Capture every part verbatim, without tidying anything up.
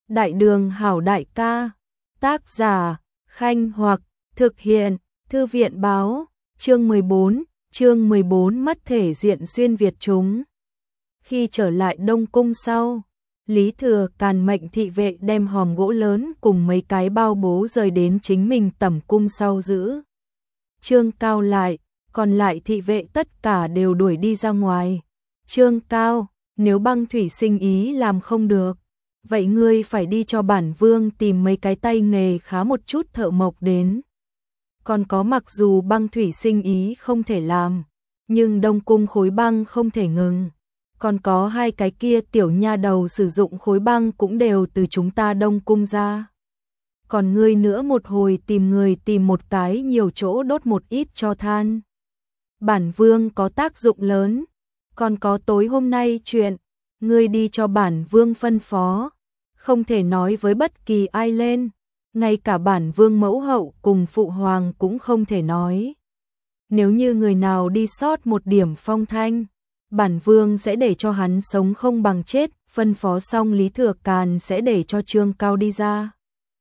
Đại đường hảo đại ca. Tác giả, Khanh Hoặc, thực hiện, Thư viện báo, chương mười bốn, chương mười bốn mất thể diện xuyên Việt chúng. Khi trở lại Đông Cung sau, Lý Thừa Càn mệnh thị vệ đem hòm gỗ lớn cùng mấy cái bao bố rời đến chính mình tẩm cung sau giữ. Trương Cao lại, còn lại thị vệ tất cả đều đuổi đi ra ngoài. Trương Cao, nếu Băng Thủy Sinh ý làm không được, vậy ngươi phải đi cho bản vương tìm mấy cái tay nghề khá một chút thợ mộc đến. Còn có, mặc dù Băng Thủy Sinh ý không thể làm, nhưng Đông Cung khối băng không thể ngừng. Còn có hai cái kia tiểu nha đầu sử dụng khối băng cũng đều từ chúng ta Đông Cung ra. Còn ngươi nữa, một hồi tìm người tìm một cái nhiều chỗ đốt một ít cho than. Bản vương có tác dụng lớn. Còn có tối hôm nay chuyện, ngươi đi cho bản vương phân phó, không thể nói với bất kỳ ai lên, ngay cả bản vương mẫu hậu cùng phụ hoàng cũng không thể nói. Nếu như người nào đi sót một điểm phong thanh, bản vương sẽ để cho hắn sống không bằng chết. Phân phó xong, Lý Thừa Càn sẽ để cho Trương Cao đi ra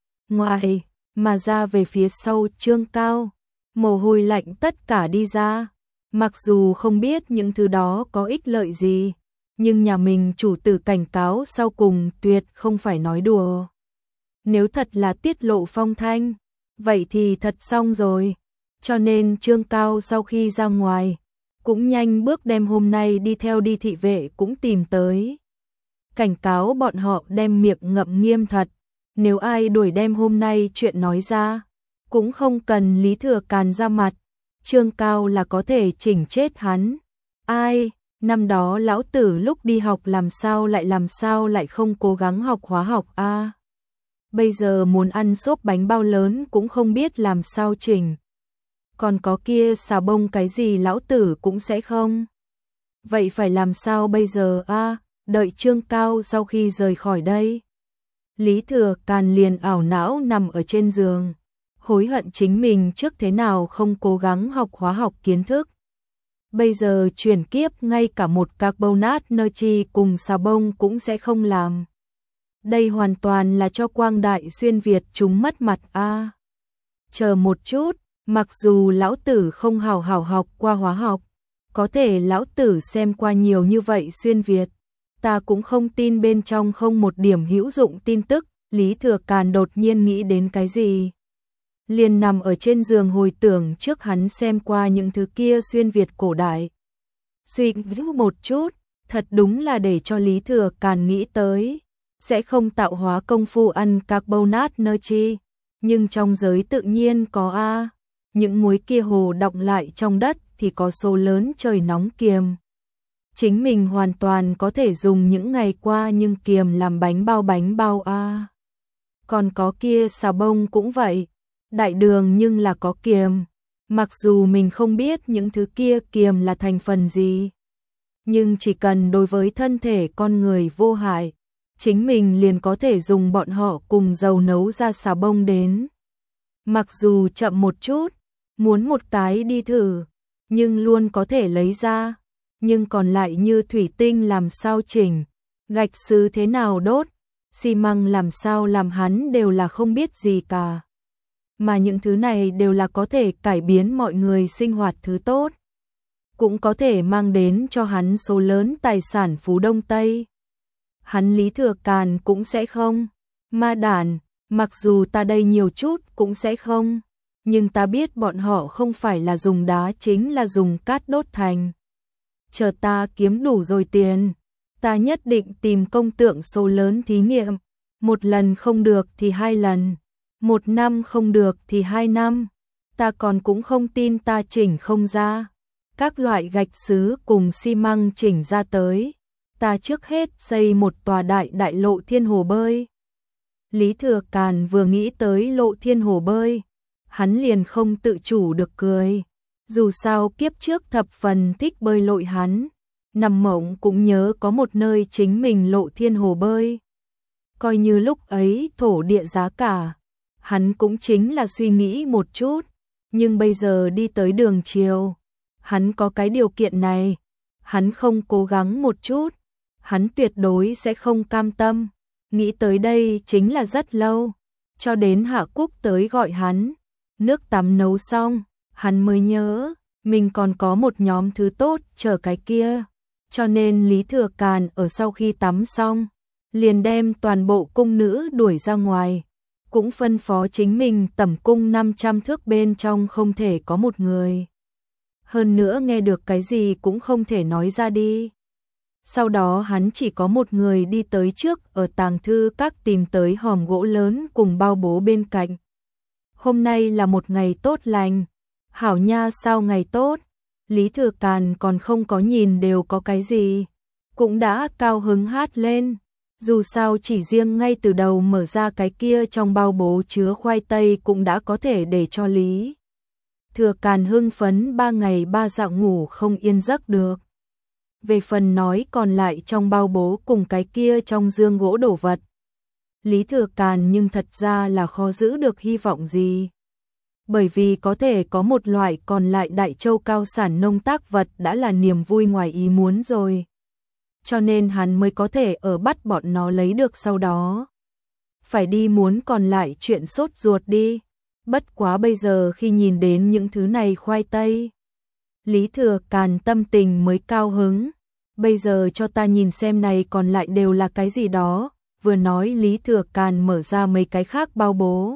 ngoài, mà ra về phía sau Trương Cao, mồ hôi lạnh tất cả đi ra. Mặc dù không biết những thứ đó có ích lợi gì, nhưng nhà mình chủ tử cảnh cáo sau cùng tuyệt không phải nói đùa. Nếu thật là tiết lộ phong thanh, vậy thì thật xong rồi. Cho nên Trương Cao sau khi ra ngoài, cũng nhanh bước đem hôm nay đi theo đi thị vệ cũng tìm tới. Cảnh cáo bọn họ đem miệng ngậm nghiêm thật, nếu ai đuổi đem hôm nay chuyện nói ra, cũng không cần Lý Thừa Càn ra mặt. Trương Cao là có thể chỉnh chết hắn. Ai, năm đó lão tử lúc đi học làm sao lại làm sao lại không cố gắng học hóa học a? À, bây giờ muốn ăn xốp bánh bao lớn cũng không biết làm sao chỉnh. Còn có kia xà bông cái gì lão tử cũng sẽ không. Vậy phải làm sao bây giờ a? À, đợi Trương Cao sau khi rời khỏi đây, Lý Thừa Càn liền ảo não nằm ở trên giường, hối hận chính mình trước thế nào không cố gắng học hóa học kiến thức. Bây giờ chuyển kiếp ngay cả một carbonate natri cùng xà bông cũng sẽ không làm. Đây hoàn toàn là cho quang đại xuyên Việt chúng mất mặt a. À, chờ một chút, mặc dù lão tử không hào hảo học qua hóa học, có thể lão tử xem qua nhiều như vậy xuyên Việt, ta cũng không tin bên trong không một điểm hữu dụng tin tức. Lý Thừa Càn đột nhiên nghĩ đến cái gì, liền nằm ở trên giường hồi tưởng trước hắn xem qua những thứ kia xuyên Việt cổ đại. Suy nghĩ một chút, thật đúng là để cho Lý Thừa Càn nghĩ tới, sẽ không tạo hóa công phu ăn carbonate natri, nhưng trong giới tự nhiên có a, những muối kia hồ đọng lại trong đất thì có số lớn trời nóng kiềm. Chính mình hoàn toàn có thể dùng những ngày qua nhưng kiềm làm bánh bao bánh bao a. Còn có kia xà bông cũng vậy, đại đường nhưng là có kiềm. Mặc dù mình không biết những thứ kia kiềm là thành phần gì, nhưng chỉ cần đối với thân thể con người vô hại, chính mình liền có thể dùng bọn họ cùng dầu nấu ra xà bông đến. Mặc dù chậm một chút, muốn một cái đi thử, nhưng luôn có thể lấy ra. Nhưng còn lại như thủy tinh làm sao chỉnh, gạch sứ thế nào đốt, xi măng làm sao làm, hắn đều là không biết gì cả. Mà những thứ này đều là có thể cải biến mọi người sinh hoạt thứ tốt, cũng có thể mang đến cho hắn số lớn tài sản phú Đông Tây. Hắn Lý Thừa Càn cũng sẽ không. Ma đản, mặc dù ta đây nhiều chút cũng sẽ không, nhưng ta biết bọn họ không phải là dùng đá, chính là dùng cát đốt thành. Chờ ta kiếm đủ rồi tiền, ta nhất định tìm công tượng số lớn thí nghiệm, một lần không được thì hai lần, một năm không được thì hai năm, ta còn cũng không tin ta chỉnh không ra. Các loại gạch sứ cùng xi măng chỉnh ra tới, ta trước hết xây một tòa đại đại lộ thiên hồ bơi. Lý Thừa Càn vừa nghĩ tới lộ thiên hồ bơi, hắn liền không tự chủ được cười. Dù sao kiếp trước thập phần thích bơi lội hắn, nằm mộng cũng nhớ có một nơi chính mình lộ thiên hồ bơi. Coi như lúc ấy thổ địa giá cả, hắn cũng chính là suy nghĩ một chút, nhưng bây giờ đi tới đường chiều, hắn có cái điều kiện này, hắn không cố gắng một chút, hắn tuyệt đối sẽ không cam tâm. Nghĩ tới đây chính là rất lâu, cho đến Hạ Cúc tới gọi hắn. Nước tắm nấu xong, hắn mới nhớ, mình còn có một nhóm thứ tốt chờ cái kia. Cho nên Lý Thừa Càn ở sau khi tắm xong, liền đem toàn bộ cung nữ đuổi ra ngoài. Cũng phân phó chính mình tẩm cung năm trăm thước bên trong không thể có một người. Hơn nữa nghe được cái gì cũng không thể nói ra đi. Sau đó hắn chỉ có một người đi tới trước ở tàng thư các tìm tới hòm gỗ lớn cùng bao bố bên cạnh. Hôm nay là một ngày tốt lành. Hảo nha, sao ngày tốt? Lý Thừa Càn còn không có nhìn đều có cái gì, cũng đã cao hứng hát lên. Dù sao chỉ riêng ngay từ đầu mở ra cái kia trong bao bố chứa khoai tây cũng đã có thể để cho Lý Thừa Càn hưng phấn ba ngày ba dạo ngủ không yên giấc được. Về phần nói còn lại trong bao bố cùng cái kia trong dương gỗ đổ vật, Lý Thừa Càn nhưng thật ra là khó giữ được hy vọng gì. Bởi vì có thể có một loại còn lại Đại Châu cao sản nông tác vật đã là niềm vui ngoài ý muốn rồi. Cho nên hắn mới có thể ở bắt bọn nó lấy được sau đó. Phải đi muốn còn lại chuyện sốt ruột đi. Bất quá bây giờ khi nhìn đến những thứ này khoai tây, Lý Thừa Càn tâm tình mới cao hứng. Bây giờ cho ta nhìn xem này còn lại đều là cái gì đó. Vừa nói Lý Thừa Càn mở ra mấy cái khác bao bố.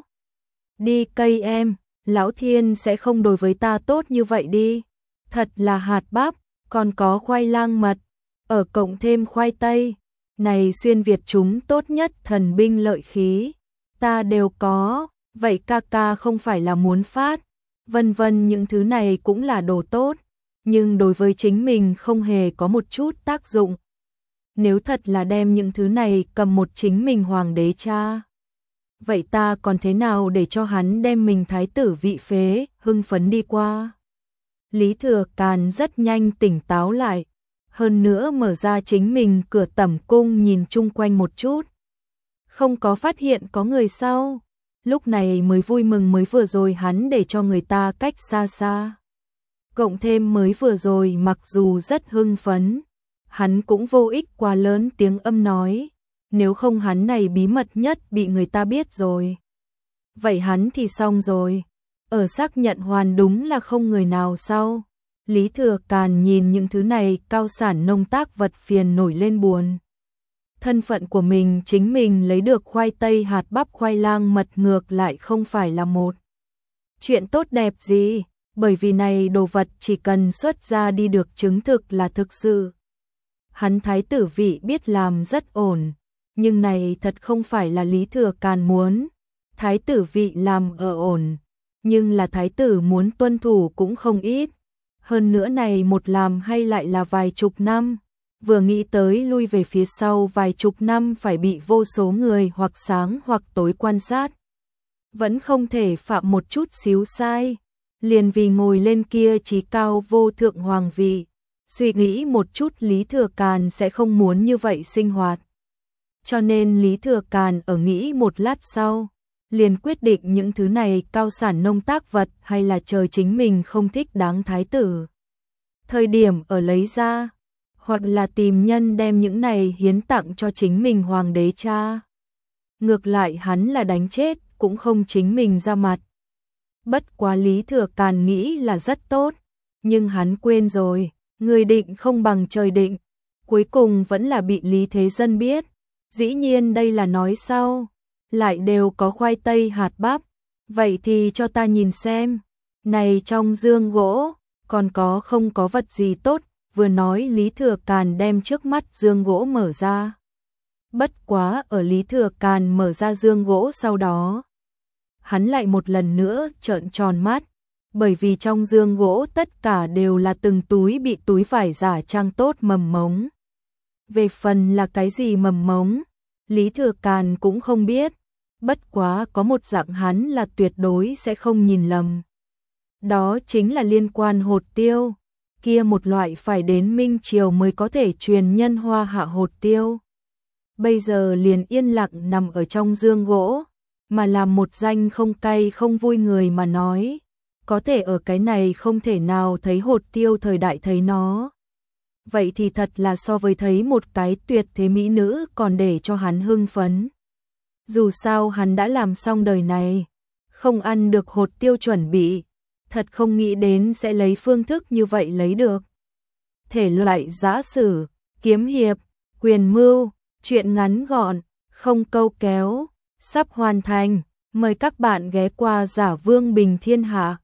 Đi cây em, Lão Thiên sẽ không đối với ta tốt như vậy đi. Thật là hạt bắp, còn có khoai lang mật, ở cộng thêm khoai tây. Này xuyên Việt chúng tốt nhất thần binh lợi khí, ta đều có, vậy ca ca không phải là muốn phát. Vân vân, những thứ này cũng là đồ tốt, nhưng đối với chính mình không hề có một chút tác dụng. Nếu thật là đem những thứ này cầm một chính mình hoàng đế cha, vậy ta còn thế nào để cho hắn đem mình thái tử vị phế, hưng phấn đi qua. Lý Thừa Càn rất nhanh tỉnh táo lại, hơn nữa mở ra chính mình cửa tẩm cung nhìn chung quanh một chút. Không có phát hiện có người sau, lúc này mới vui mừng mới vừa rồi hắn để cho người ta cách xa xa. Cộng thêm mới vừa rồi mặc dù rất hưng phấn, hắn cũng vô ích quá lớn tiếng âm nói. Nếu không hắn này bí mật nhất bị người ta biết rồi, vậy hắn thì xong rồi. Ở xác nhận hoàn đúng là không người nào sau, Lý Thừa Càn nhìn những thứ này cao sản nông tác vật phiền nổi lên buồn. Thân phận của mình chính mình lấy được khoai tây hạt bắp khoai lang mật ngược lại không phải là một chuyện tốt đẹp gì, bởi vì này đồ vật chỉ cần xuất ra đi được chứng thực là thực sự. Hắn thái tử vị biết làm rất ổn. Nhưng này thật không phải là Lý Thừa Càn muốn. Thái tử vị làm ở ổn, nhưng là thái tử muốn tuân thủ cũng không ít. Hơn nữa này một làm hay lại là vài chục năm. Vừa nghĩ tới lui về phía sau vài chục năm phải bị vô số người hoặc sáng hoặc tối quan sát. Vẫn không thể phạm một chút xíu sai. Liền vì ngồi lên kia chí cao vô thượng hoàng vị. Suy nghĩ một chút Lý Thừa Càn sẽ không muốn như vậy sinh hoạt. Cho nên Lý Thừa Càn ở nghĩ một lát sau, liền quyết định những thứ này cao sản nông tác vật hay là chờ chính mình không thích đáng thái tử. Thời điểm ở lấy ra, hoặc là tìm nhân đem những này hiến tặng cho chính mình hoàng đế cha. Ngược lại hắn là đánh chết, cũng không chính mình ra mặt. Bất quá Lý Thừa Càn nghĩ là rất tốt, nhưng hắn quên rồi, người định không bằng trời định. Cuối cùng vẫn là bị Lý Thế Dân biết. Dĩ nhiên đây là nói sau, lại đều có khoai tây hạt bắp, vậy thì cho ta nhìn xem, này trong dương gỗ, còn có không có vật gì tốt, vừa nói Lý Thừa Càn đem trước mắt dương gỗ mở ra. Bất quá ở Lý Thừa Càn mở ra dương gỗ sau đó, hắn lại một lần nữa trợn tròn mắt, bởi vì trong dương gỗ tất cả đều là từng túi bị túi vải giả trang tốt mầm mống. Về phần là cái gì mầm mống, Lý Thừa Càn cũng không biết, bất quá có một dạng hắn là tuyệt đối sẽ không nhìn lầm. Đó chính là liên quan hột tiêu, kia một loại phải đến Minh Triều mới có thể truyền nhân hoa hạ hột tiêu. Bây giờ liền yên lặng nằm ở trong dương gỗ, mà làm một danh không cay không vui người mà nói, có thể ở cái này không thể nào thấy hột tiêu thời đại thấy nó. vậy thì thật là so với thấy một cái tuyệt thế mỹ nữ còn để cho hắn hưng phấn. Dù sao hắn đã làm xong đời này, không ăn được hột tiêu chuẩn bị, thật không nghĩ đến sẽ lấy phương thức như vậy lấy được. Thể loại giã sử, kiếm hiệp, quyền mưu, truyện ngắn gọn, không câu kéo, sắp hoàn thành, mời các bạn ghé qua Giả Vương Bình Thiên Hạ.